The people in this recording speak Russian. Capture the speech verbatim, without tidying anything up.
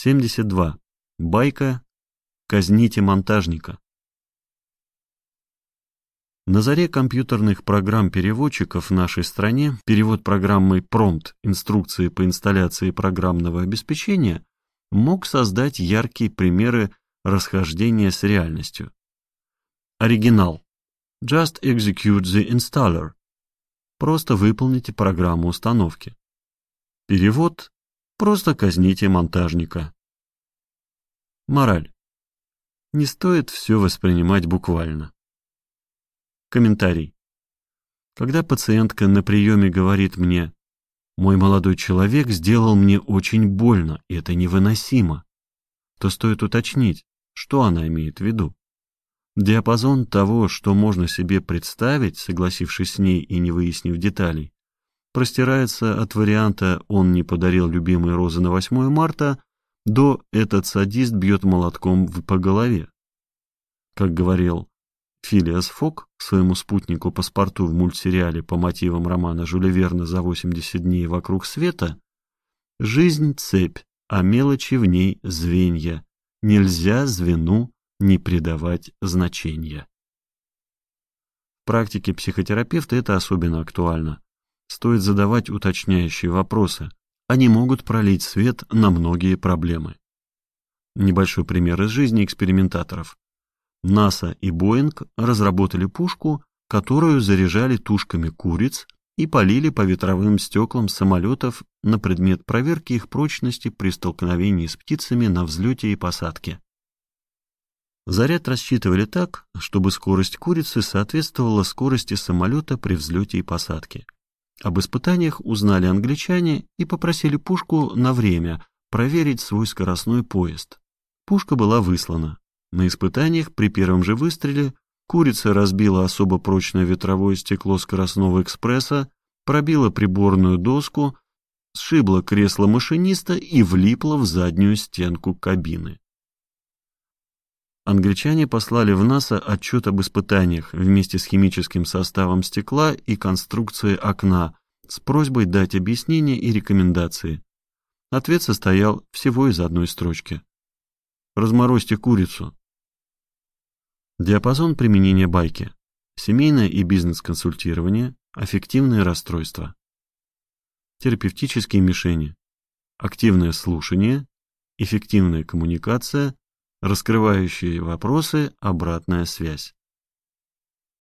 семьдесят два. Байка «Казните монтажника». На заре компьютерных программ-переводчиков в нашей стране перевод программой «Промпт» инструкции по инсталляции программного обеспечения мог создать яркие примеры расхождения с реальностью. Оригинал. Just execute the installer. Просто выполните программу установки. Перевод. Просто казните монтажника. Мораль. Не стоит все воспринимать буквально. Комментарий. Когда пациентка на приеме говорит мне: «Мой молодой человек сделал мне очень больно, и это невыносимо», то стоит уточнить, что она имеет в виду. Диапазон того, что можно себе представить, согласившись с ней и не выяснив деталей, простирается от варианта «он не подарил любимые розы на восьмое марта» до «этот садист бьет молотком по голове». Как говорил Филиас Фок своему спутнику-паспорту в мультсериале по мотивам романа Жюля Верна «За восемьдесят дней вокруг света», «жизнь — цепь, а мелочи в ней — звенья. Нельзя звену не придавать значения». В практике психотерапевта это особенно актуально. Стоит задавать уточняющие вопросы. Они могут пролить свет на многие проблемы. Небольшой пример из жизни экспериментаторов. НАСА и Боинг разработали пушку, которую заряжали тушками куриц и полили по ветровым стеклам самолетов на предмет проверки их прочности при столкновении с птицами на взлете и посадке. Заряд рассчитывали так, чтобы скорость курицы соответствовала скорости самолета при взлете и посадке. Об испытаниях узнали англичане и попросили пушку на время проверить свой скоростной поезд. Пушка была выслана. На испытаниях при первом же выстреле курица разбила особо прочное ветровое стекло скоростного экспресса, пробила приборную доску, сшибла кресло машиниста и влипла в заднюю стенку кабины. Англичане послали в НАСА отчет об испытаниях вместе с химическим составом стекла и конструкцией окна с просьбой дать объяснения и рекомендации. Ответ состоял всего из одной строчки. «Разморозьте курицу». Диапазон применения байки. Семейное и бизнес-консультирование, аффективные расстройства. Терапевтические мишени. Активное слушание, эффективная коммуникация, раскрывающие вопросы, обратная связь.